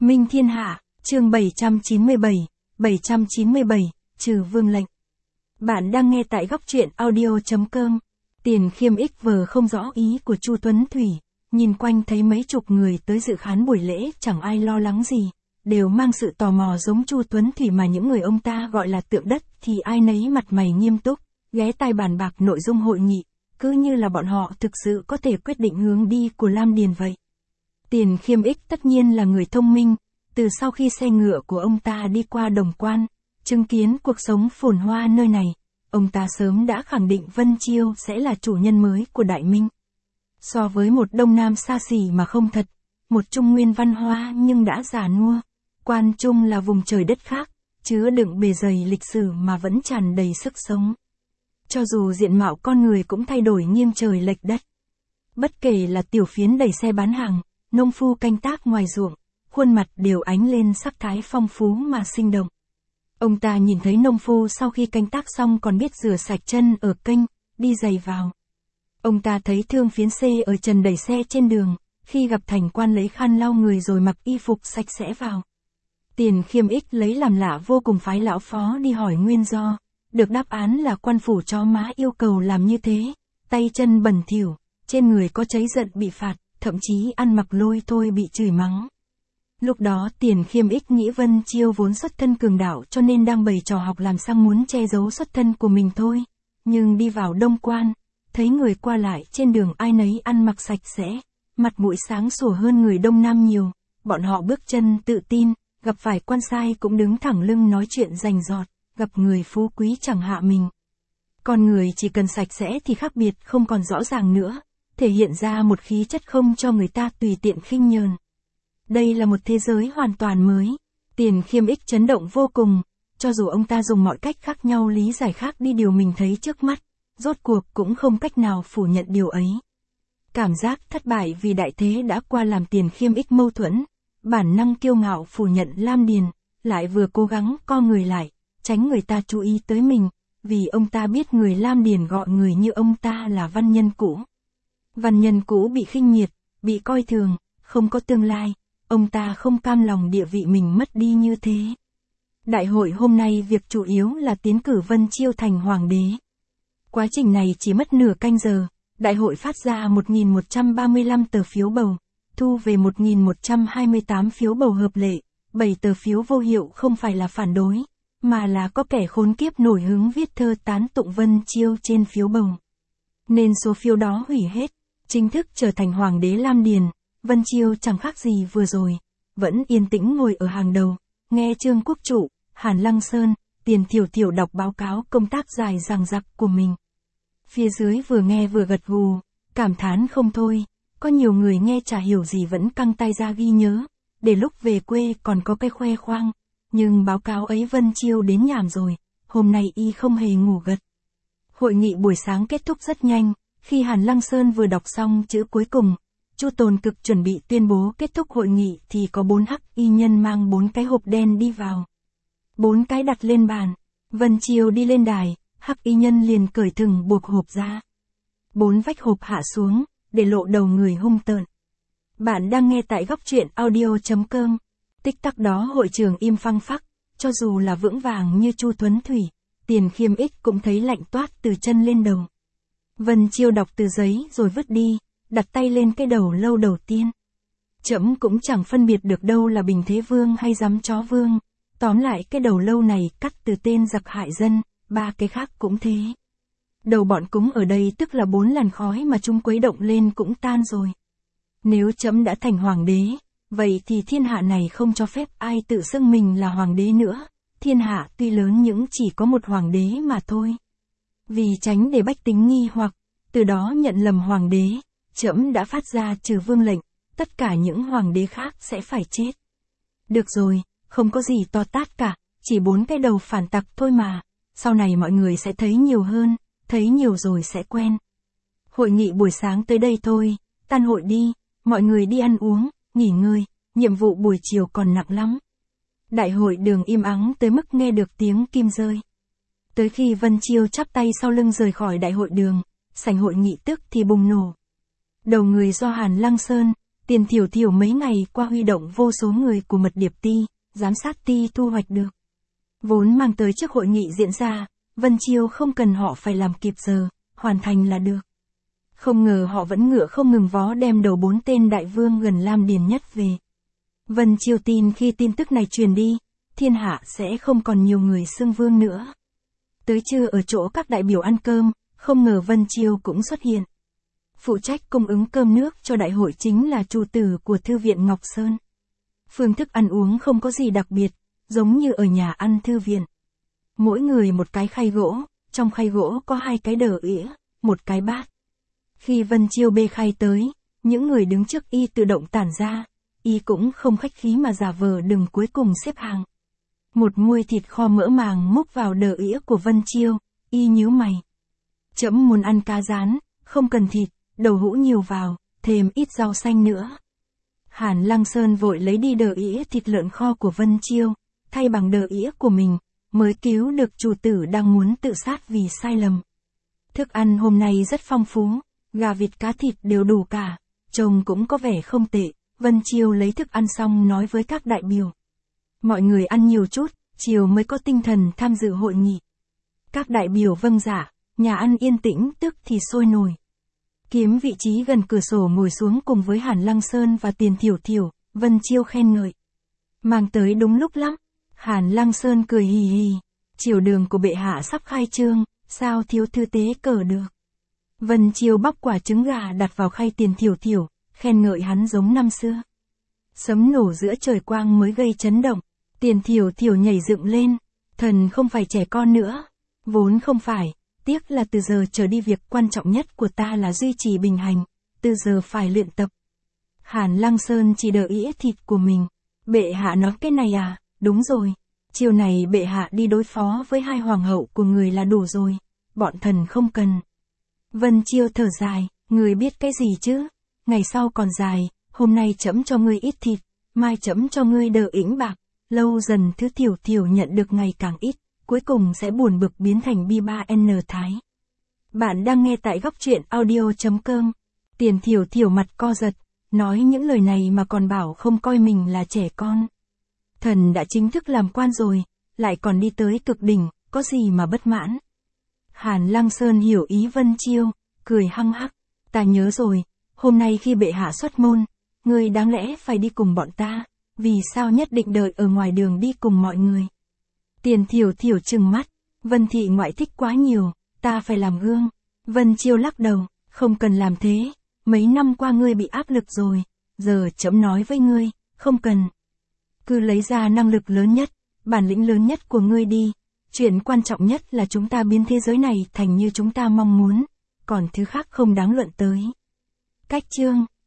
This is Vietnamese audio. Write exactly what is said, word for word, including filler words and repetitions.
Minh thiên hạ, chương bảy trăm chín mươi bảy, bảy trăm chín mươi bảy, trừ vương lệnh. Bạn đang nghe tại góc truyện audio chấm com. Tiền Khiêm ích vờ không rõ ý của Chu Tuấn Thủy, nhìn quanh thấy mấy chục người tới dự khán buổi lễ, chẳng ai lo lắng gì, đều mang sự tò mò giống Chu Tuấn Thủy, mà những người ông ta gọi là tượng đất thì ai nấy mặt mày nghiêm túc, ghé tai bàn bạc nội dung hội nghị, cứ như là bọn họ thực sự có thể quyết định hướng đi của Lam Điền vậy. Tiền Khiêm ích tất nhiên là người thông minh, từ sau khi xe ngựa của ông ta đi qua Đồng Quan, chứng kiến cuộc sống phồn hoa nơi này, ông ta sớm đã khẳng định Vân Chiêu sẽ là chủ nhân mới của Đại Minh. So với một Đông Nam xa xỉ mà không thật, một Trung Nguyên văn hoa nhưng đã già nua, Quan Trung là vùng trời đất khác, chứa đựng bề dày lịch sử mà vẫn tràn đầy sức sống. Cho dù diện mạo con người cũng thay đổi nghiêng trời lệch đất. Bất kể là tiểu phiến đẩy xe bán hàng, nông phu canh tác ngoài ruộng, khuôn mặt đều ánh lên sắc thái phong phú mà sinh động. Ông ta nhìn thấy nông phu sau khi canh tác xong còn biết rửa sạch chân ở kênh, đi giày vào. Ông ta thấy thương phiến xê ở trần đẩy xe trên đường, khi gặp thành quan lấy khăn lau người rồi mặc y phục sạch sẽ vào. Tiền Khiêm ích lấy làm lạ vô cùng, phái lão phó đi hỏi nguyên do, được đáp án là quan phủ chó má yêu cầu làm như thế, tay chân bẩn thỉu, trên người có cháy giận bị phạt, thậm chí ăn mặc lôi thôi bị chửi mắng. Lúc đó Tiền Khiêm ích nghĩ Vân Chiêu vốn xuất thân cường đạo cho nên đang bày trò học làm sang muốn che giấu xuất thân của mình thôi, nhưng đi vào Đông Quan, thấy người qua lại trên đường ai nấy ăn mặc sạch sẽ, mặt mũi sáng sủa hơn người Đông Nam nhiều, bọn họ bước chân tự tin, gặp phải quan sai cũng đứng thẳng lưng nói chuyện rành rọt, gặp người phú quý chẳng hạ mình. Con người chỉ cần sạch sẽ thì khác biệt không còn rõ ràng nữa, thể hiện ra một khí chất không cho người ta tùy tiện khinh nhờn. Đây là một thế giới hoàn toàn mới. Tiền Khiêm ích chấn động vô cùng, cho dù ông ta dùng mọi cách khác nhau lý giải khác đi điều mình thấy trước mắt, rốt cuộc cũng không cách nào phủ nhận điều ấy. Cảm giác thất bại vì đại thế đã qua làm Tiền Khiêm ích mâu thuẫn, bản năng kiêu ngạo phủ nhận Lam Điền, lại vừa cố gắng co người lại, tránh người ta chú ý tới mình, vì ông ta biết người Lam Điền gọi người như ông ta là văn nhân cũ. Văn nhân cũ bị khinh miệt, bị coi thường, không có tương lai, ông ta không cam lòng địa vị mình mất đi như thế. Đại hội hôm nay việc chủ yếu là tiến cử Vân Chiêu thành hoàng đế. Quá trình này chỉ mất nửa canh giờ, đại hội phát ra một nghìn một trăm ba mươi lăm tờ phiếu bầu, thu về một nghìn một trăm hai mươi tám phiếu bầu hợp lệ, bảy tờ phiếu vô hiệu không phải là phản đối, mà là có kẻ khốn kiếp nổi hứng viết thơ tán tụng Vân Chiêu trên phiếu bầu. Nên số phiếu đó hủy hết, chính thức trở thành hoàng đế Lam Điền. Vân Chiêu chẳng khác gì vừa rồi, vẫn yên tĩnh ngồi ở hàng đầu, nghe Trương Quốc Trụ, Hàn Lăng Sơn, Tiền Thiểu Thiểu đọc báo cáo công tác dài dằng dặc của mình. Phía dưới vừa nghe vừa gật gù, cảm thán không thôi, có nhiều người nghe chả hiểu gì vẫn căng tay ra ghi nhớ, để lúc về quê còn có cái khoe khoang, nhưng báo cáo ấy Vân Chiêu đến nhảm rồi, hôm nay y không hề ngủ gật. Hội nghị buổi sáng kết thúc rất nhanh, khi Hàn Lăng Sơn vừa đọc xong chữ cuối cùng, Chu Tồn Cực chuẩn bị tuyên bố kết thúc hội nghị thì có bốn hắc y nhân mang bốn cái hộp đen đi vào. Bốn cái đặt lên bàn, Vân Chiêu đi lên đài, hắc y nhân liền cởi thừng buộc hộp ra. Bốn vách hộp hạ xuống, để lộ đầu người hung tợn. Bạn đang nghe tại góc truyện audio chấm com. Tích tắc đó hội trường im phăng phắc, cho dù là vững vàng như Chu Tuấn Thủy, Tiền Khiêm ích cũng thấy lạnh toát từ chân lên đầu. Vân Chiêu đọc từ giấy rồi vứt đi, đặt tay lên cái đầu lâu đầu tiên. Trẫm cũng chẳng phân biệt được đâu là Bình Thế Vương hay Giám Chó Vương, tóm lại cái đầu lâu này cắt từ tên giặc hại dân, ba cái khác cũng thế. Đầu bọn cúng ở đây tức là bốn làn khói mà chúng quấy động lên cũng tan rồi. Nếu trẫm đã thành hoàng đế, vậy thì thiên hạ này không cho phép ai tự xưng mình là hoàng đế nữa, thiên hạ tuy lớn nhưng chỉ có một hoàng đế mà thôi. Vì tránh để bách tính nghi hoặc, từ đó nhận lầm hoàng đế, trẫm đã phát ra trừ vương lệnh, tất cả những hoàng đế khác sẽ phải chết. Được rồi, không có gì to tát cả, chỉ bốn cái đầu phản tặc thôi mà, sau này mọi người sẽ thấy nhiều hơn, thấy nhiều rồi sẽ quen. Hội nghị buổi sáng tới đây thôi, tan hội đi, mọi người đi ăn uống, nghỉ ngơi, nhiệm vụ buổi chiều còn nặng lắm. Đại hội đường im ắng tới mức nghe được tiếng kim rơi. Tới khi Vân Chiêu chắp tay sau lưng rời khỏi đại hội đường, sảnh hội nghị tức thì bùng nổ. Đầu người do Hàn Lăng Sơn, Tiền Thiểu Thiểu mấy ngày qua huy động vô số người của Mật Điệp Ti, giám sát ti thu hoạch được. Vốn mang tới trước hội nghị diễn ra, Vân Chiêu không cần họ phải làm kịp giờ, hoàn thành là được. Không ngờ họ vẫn ngựa không ngừng vó đem đầu bốn tên đại vương gần Lam Điền nhất về. Vân Chiêu tin khi tin tức này truyền đi, thiên hạ sẽ không còn nhiều người xưng vương nữa. Tới trưa ở chỗ các đại biểu ăn cơm, không ngờ Vân Chiêu cũng xuất hiện. Phụ trách cung ứng cơm nước cho đại hội chính là chủ tử của Thư viện Ngọc Sơn. Phương thức ăn uống không có gì đặc biệt, giống như ở nhà ăn thư viện. Mỗi người một cái khay gỗ, trong khay gỗ có hai cái đờ ỉa, một cái bát. Khi Vân Chiêu bê khay tới, những người đứng trước y tự động tản ra, y cũng không khách khí mà giả vờ đừng cuối cùng xếp hàng. Một muôi thịt kho mỡ màng múc vào đờ ỉa của Vân Chiêu, y nhíu mày. Trẫm muốn ăn cá rán, không cần thịt, đầu hũ nhiều vào, thêm ít rau xanh nữa. Hàn Lăng Sơn vội lấy đi đờ ỉa thịt lợn kho của Vân Chiêu, thay bằng đờ ỉa của mình, mới cứu được chủ tử đang muốn tự sát vì sai lầm. Thức ăn hôm nay rất phong phú, gà vịt cá thịt đều đủ cả, trông cũng có vẻ không tệ. Vân Chiêu lấy thức ăn xong nói với các đại biểu. Mọi người ăn nhiều chút, chiều mới có tinh thần tham dự hội nghị. Các đại biểu vâng dạ, nhà ăn yên tĩnh tức thì sôi nổi. Kiếm vị trí gần cửa sổ ngồi xuống cùng với Hàn Lăng Sơn và Tiền Thiểu Thiểu, Vân Chiêu khen ngợi. Mang tới đúng lúc lắm. Hàn Lăng Sơn cười hì hì. Triều đường của bệ hạ sắp khai trương, sao thiếu thư tế cờ được. Vân Chiêu bóc quả trứng gà đặt vào khay Tiền Thiểu Thiểu, khen ngợi hắn giống năm xưa. Sấm nổ giữa trời quang mới gây chấn động. Tiền Thiểu Thiểu nhảy dựng lên. Thần không phải trẻ con nữa. Vốn không phải. Tiếc là từ giờ trở đi việc quan trọng nhất của ta là duy trì bình hành. Từ giờ phải luyện tập. Hàn Lăng Sơn chỉ đợi ỉa thịt của mình. Bệ hạ nói cái này à? Đúng rồi. Chiều này bệ hạ đi đối phó với hai hoàng hậu của người là đủ rồi. Bọn thần không cần. Vân Chiêu thở dài. Người biết cái gì chứ? Ngày sau còn dài. Hôm nay trẫm cho ngươi ít thịt. Mai trẫm cho ngươi đờ ĩnh bạc. Lâu dần thứ Thiểu Thiểu nhận được ngày càng ít. Cuối cùng sẽ buồn bực biến thành bi ba N Thái. Bạn đang nghe tại góc truyện audio chấm com. Tiền Thiểu Thiểu mặt co giật. Nói những lời này mà còn bảo không coi mình là trẻ con. Thần đã chính thức làm quan rồi. Lại còn đi tới cực đỉnh. Có gì mà bất mãn. Hàn Lăng Sơn hiểu ý Vân Chiêu. Cười hăng hắc. Ta nhớ rồi. Hôm nay khi bệ hạ xuất môn. Ngươi đáng lẽ phải đi cùng bọn ta. Vì sao nhất định đợi ở ngoài đường đi cùng mọi người. Tiền Thiểu Thiểu trừng mắt. Vân thị ngoại thích quá nhiều. Ta phải làm gương. Vân Chiêu lắc đầu. Không cần làm thế. Mấy năm qua ngươi bị áp lực rồi. Giờ trẫm nói với ngươi. Không cần. Cứ lấy ra năng lực lớn nhất. Bản lĩnh lớn nhất của ngươi đi. Chuyện quan trọng nhất là chúng ta biến thế giới này thành như chúng ta mong muốn. Còn thứ khác không đáng luận tới. Cách chương.